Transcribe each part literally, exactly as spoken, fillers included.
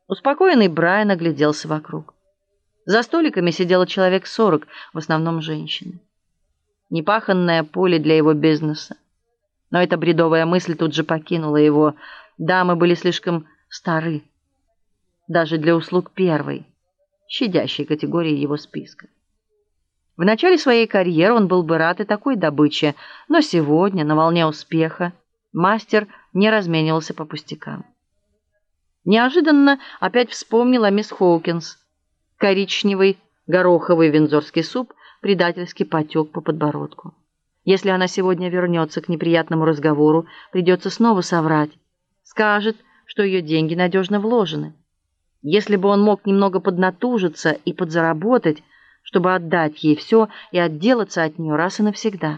Успокоенный Брайан огляделся вокруг. За столиками сидело человек сорок, в основном женщины. Непаханное поле для его бизнеса. Но эта бредовая мысль тут же покинула его. Дамы были слишком стары, даже для услуг первой, щадящей категории его списка. В начале своей карьеры он был бы рад и такой добыче, но сегодня, на волне успеха, мастер не разменивался по пустякам. Неожиданно опять вспомнил о мисс Хоукинс. Коричневый гороховый виндзорский суп предательски потек по подбородку. Если она сегодня вернется к неприятному разговору, придется снова соврать. Скажет, что ее деньги надежно вложены. Если бы он мог немного поднатужиться и подзаработать, чтобы отдать ей все и отделаться от нее раз и навсегда.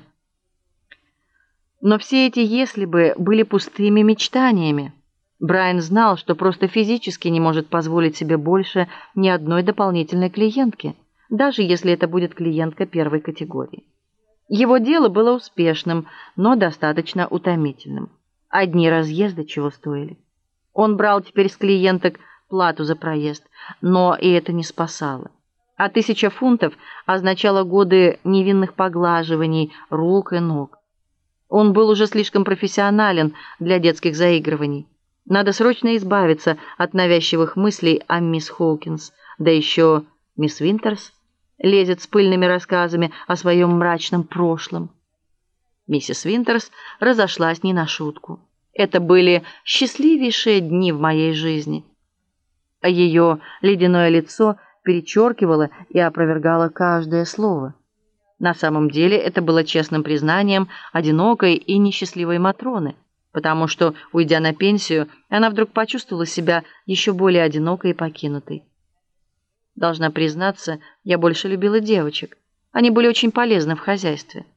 Но все эти «если бы» были пустыми мечтаниями. Брайан знал, что просто физически не может позволить себе больше ни одной дополнительной клиентки, даже если это будет клиентка первой категории. Его дело было успешным, но достаточно утомительным. Одни разъезды чего стоили. Он брал теперь с клиенток плату за проезд, но и это не спасало. А тысяча фунтов означало годы невинных поглаживаний рук и ног. Он был уже слишком профессионален для детских заигрываний. Надо срочно избавиться от навязчивых мыслей о мисс Хоукинс, да еще мисс Винтерс лезет с пыльными рассказами о своем мрачном прошлом. Миссис Винтерс разошлась не на шутку. Это были счастливейшие дни в моей жизни. А ее ледяное лицо перечеркивало и опровергало каждое слово. На самом деле это было честным признанием одинокой и несчастливой Матроны, потому что, уйдя на пенсию, она вдруг почувствовала себя еще более одинокой и покинутой. Должна признаться, я больше любила девочек. Они были очень полезны в хозяйстве.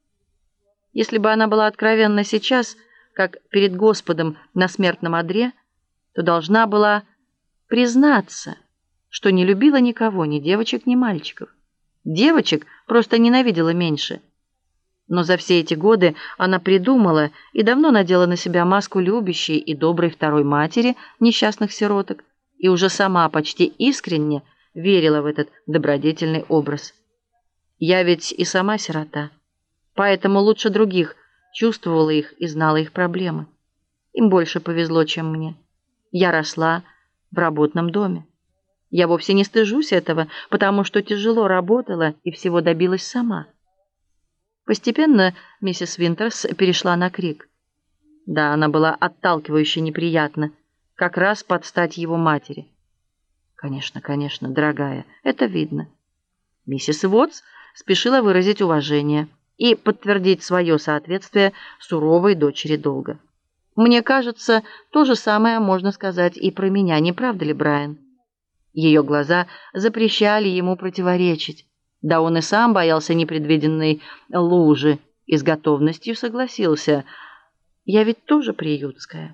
Если бы она была откровенна сейчас, как перед Господом на смертном одре, то должна была признаться, что не любила никого, ни девочек, ни мальчиков. Девочек просто ненавидела меньше. Но за все эти годы она придумала и давно надела на себя маску любящей и доброй второй матери несчастных сироток и уже сама почти искренне верила в этот добродетельный образ. Я ведь и сама сирота, поэтому лучше других чувствовала их и знала их проблемы. Им больше повезло, чем мне. Я росла в работном доме. Я вовсе не стыжусь этого, потому что тяжело работала и всего добилась сама. Постепенно миссис Винтерс перешла на крик. Да, она была отталкивающе неприятна, как раз под стать его матери. Конечно, конечно, дорогая, это видно. Миссис Уотс спешила выразить уважение и подтвердить свое соответствие суровой дочери долга. Мне кажется, то же самое можно сказать и про меня, не правда ли, Брайан? Ее глаза запрещали ему противоречить. Да он и сам боялся непредвиденной лужи и с готовностью согласился. Я ведь тоже приютская.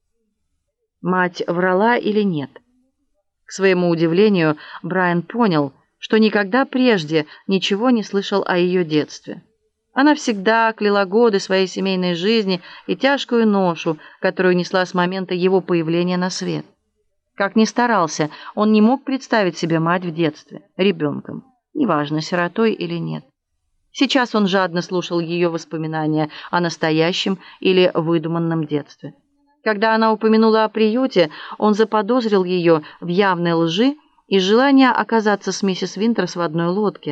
Мать врала или нет? К своему удивлению, Брайан понял, что никогда прежде ничего не слышал о ее детстве. Она всегда кляла годы своей семейной жизни и тяжкую ношу, которую несла с момента его появления на свет. Как ни старался, он не мог представить себе мать в детстве, ребенком, неважно, сиротой или нет. Сейчас он жадно слушал ее воспоминания о настоящем или выдуманном детстве. Когда она упомянула о приюте, он заподозрил ее в явной лжи из желания оказаться с миссис Винтерс в одной лодке.